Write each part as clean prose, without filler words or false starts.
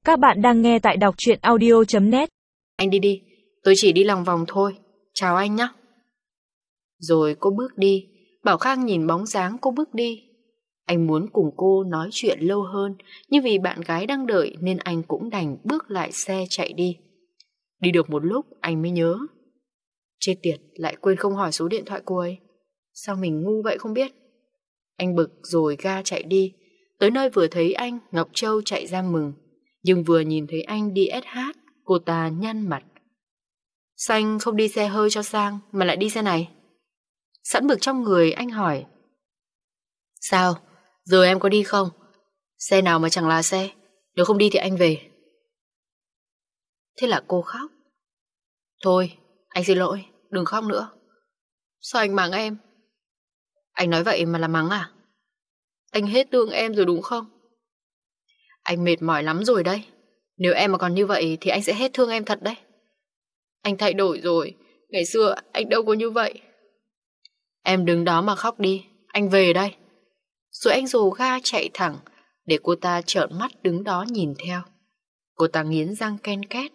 Các bạn đang nghe tại đọc truyện audio.net. Anh đi đi, tôi chỉ đi lòng vòng thôi. Chào anh nhé. Rồi cô bước đi. Bảo Khang nhìn bóng dáng cô bước đi. Anh muốn cùng cô nói chuyện lâu hơn, nhưng vì bạn gái đang đợi nên anh cũng đành bước lại xe chạy đi. Đi được một lúc anh mới nhớ. Chết tiệt, lại quên không hỏi số điện thoại cô ấy. Sao mình ngu vậy không biết. Anh bực rồi ga chạy đi. Tới nơi vừa thấy anh, Ngọc Châu chạy ra mừng. Nhưng vừa nhìn thấy anh đi SH, cô ta nhăn mặt. Sao anh không đi xe hơi cho sang mà lại đi xe này? Sẵn bực trong người anh hỏi. Sao? Giờ em có đi không? Xe nào mà chẳng là xe. Nếu không đi thì anh về. Thế là cô khóc. Thôi, anh xin lỗi, đừng khóc nữa. Sao anh mắng em? Anh nói vậy mà là mắng à? Anh hết thương em rồi đúng không? Anh mệt mỏi lắm rồi đấy. Nếu em mà còn như vậy thì anh sẽ hết thương em thật đấy. Anh thay đổi rồi. Ngày xưa anh đâu có như vậy. Em đứng đó mà khóc đi. Anh về đây. Rồi anh rồ ga chạy thẳng, để cô ta trợn mắt đứng đó nhìn theo. Cô ta nghiến răng ken két.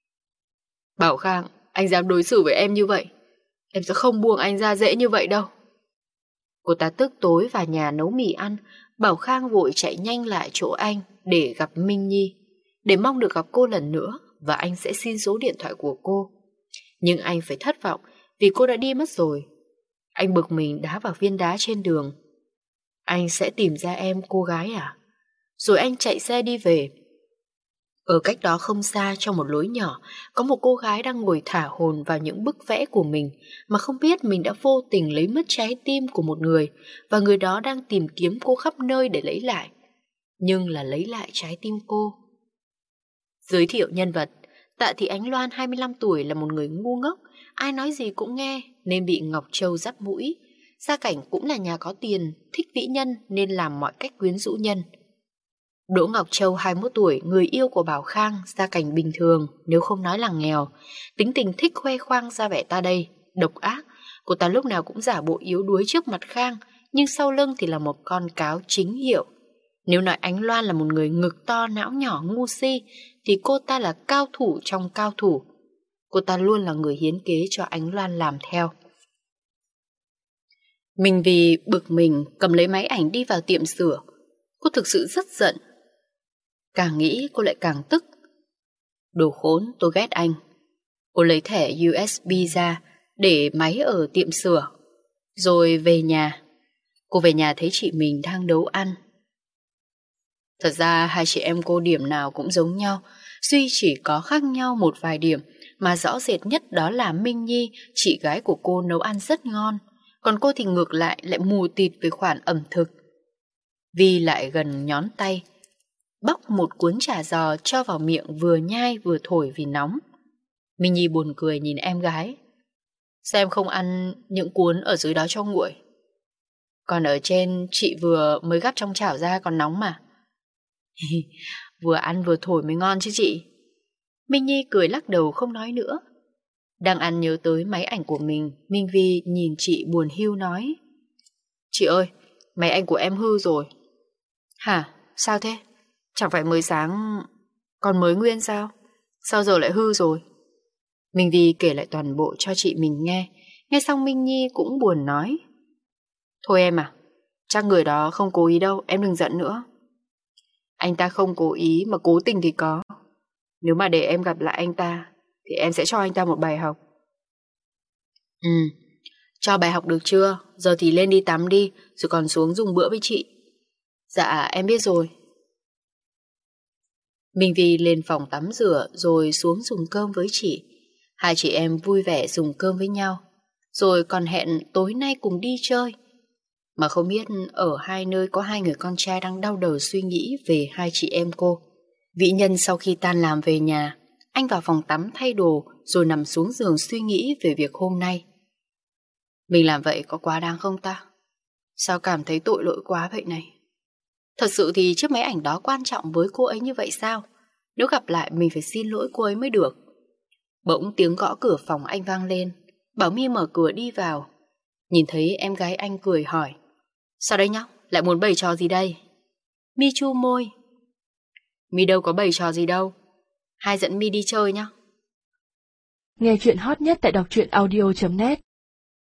Bảo Khang, anh dám đối xử với em như vậy, em sẽ không buông anh ra dễ như vậy đâu. Cô ta tức tối vào nhà nấu mì ăn. Bảo Khang vội chạy nhanh lại chỗ anh để gặp Minh Nhi, để mong được gặp cô lần nữa, và anh sẽ xin số điện thoại của cô. Nhưng anh phải thất vọng vì cô đã đi mất rồi. Anh bực mình đá vào viên đá trên đường. Anh sẽ tìm ra em cô gái à? Rồi anh chạy xe đi về. Ở cách đó không xa, trong một lối nhỏ, có một cô gái đang ngồi thả hồn vào những bức vẽ của mình, mà không biết mình đã vô tình lấy mất trái tim của một người, và người đó đang tìm kiếm cô khắp nơi để lấy lại. Nhưng là lấy lại trái tim cô. Giới thiệu nhân vật: Tạ Thị Ánh Loan, 25 tuổi, là một người ngu ngốc, ai nói gì cũng nghe nên bị Ngọc Châu dắt mũi. Gia cảnh cũng là nhà có tiền, thích vĩ nhân nên làm mọi cách quyến rũ nhân. Đỗ Ngọc Châu, 21 tuổi, người yêu của Bảo Khang, gia cảnh bình thường, nếu không nói là nghèo. Tính tình thích khoe khoang ra vẻ ta đây, độc ác. Cô ta lúc nào cũng giả bộ yếu đuối trước mặt Khang, nhưng sau lưng thì là một con cáo chính hiệu. Nếu nói Ánh Loan là một người ngực to, não nhỏ, ngu si, thì cô ta là cao thủ trong cao thủ. Cô ta luôn là người hiến kế cho Ánh Loan làm theo. Mình vì bực mình cầm lấy máy ảnh đi vào tiệm sửa. Cô thực sự rất giận. Càng nghĩ cô lại càng tức. Đồ khốn, tôi ghét anh. Cô lấy thẻ USB ra để máy ở tiệm sửa. Rồi về nhà. Cô về nhà thấy chị mình đang nấu ăn. Thật ra hai chị em cô điểm nào cũng giống nhau, duy chỉ có khác nhau một vài điểm, mà rõ rệt nhất đó là Minh Nhi, chị gái của cô, nấu ăn rất ngon. Còn cô thì ngược lại mù tịt về khoản ẩm thực. Vi lại gần nhón tay, bóc một cuốn chả giò cho vào miệng, vừa nhai vừa thổi vì nóng. Minh Nhi buồn cười nhìn em gái. Sao em không ăn những cuốn ở dưới đó cho nguội? Còn ở trên chị vừa mới gắp trong chảo ra còn nóng mà. Vừa ăn vừa thổi mới ngon chứ chị. Minh Nhi cười lắc đầu không nói nữa. Đang ăn nhớ tới máy ảnh của mình, Minh Vi nhìn chị buồn hiu nói. Chị ơi, máy ảnh của em hư rồi. Hả? Sao thế? Chẳng phải mới sáng còn mới nguyên sao? Sao giờ lại hư rồi? Minh Vi kể lại toàn bộ cho chị mình nghe. Nghe xong Minh Nhi cũng buồn nói. Thôi em à, chắc người đó không cố ý đâu, em đừng giận nữa. Anh ta không cố ý mà cố tình thì có. Nếu mà để em gặp lại anh ta thì em sẽ cho anh ta một bài học. Cho bài học được chưa? Giờ thì lên đi tắm đi, rồi còn xuống dùng bữa với chị. Dạ em biết rồi. Minh Vi lên phòng tắm rửa rồi xuống dùng cơm với chị. Hai chị em vui vẻ dùng cơm với nhau, rồi còn hẹn tối nay cùng đi chơi. Mà không biết ở hai nơi có hai người con trai đang đau đầu suy nghĩ về hai chị em cô. Vĩ Nhân sau khi tan làm về nhà, anh vào phòng tắm thay đồ rồi nằm xuống giường suy nghĩ về việc hôm nay. Mình làm vậy có quá đáng không ta? Sao cảm thấy tội lỗi quá vậy này? Thật sự thì chiếc máy ảnh đó quan trọng với cô ấy như vậy sao? Nếu gặp lại mình phải xin lỗi cô ấy mới được. Bỗng tiếng gõ cửa phòng anh vang lên. Bảo My mở cửa đi vào. Nhìn thấy em gái anh cười hỏi. Sao đây nhóc? Lại muốn bày trò gì đây? My chu môi. Mi đâu có bày trò gì đâu. Hai dẫn Mi đi chơi nhá. Nghe chuyện hot nhất tại đọc truyện audio.net